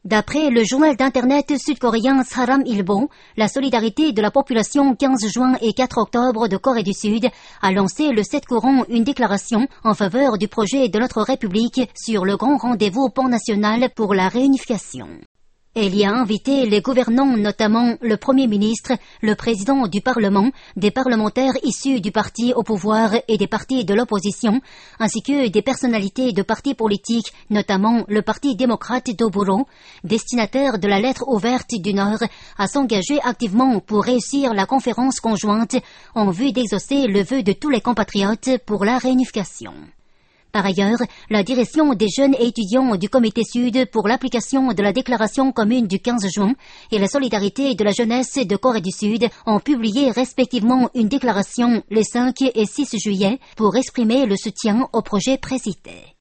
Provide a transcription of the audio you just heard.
D'après le journal d'internet sud-coréen Saram Ilbo, la solidarité de la population 15 juin et 4 octobre de Corée du Sud a lancé le 7 courant une déclaration en faveur du projet de notre République sur le grand rendez-vous pan-national pour la réunification. Elle y a invité les gouvernants, notamment le Premier ministre, le président du Parlement, des parlementaires issus du parti au pouvoir et des partis de l'opposition, ainsi que des personnalités de partis politiques, notamment le Parti démocrate d'Oburo, destinataire de la lettre ouverte du Nord, à s'engager activement pour réussir la conférence conjointe en vue d'exaucer le vœu de tous les compatriotes pour la réunification. Par ailleurs, la direction des jeunes et étudiants du Comité Sud pour l'application de la déclaration commune du 15 juin et la solidarité de la jeunesse de Corée du Sud ont publié respectivement une déclaration les 5 et 6 juillet pour exprimer le soutien au projet précité.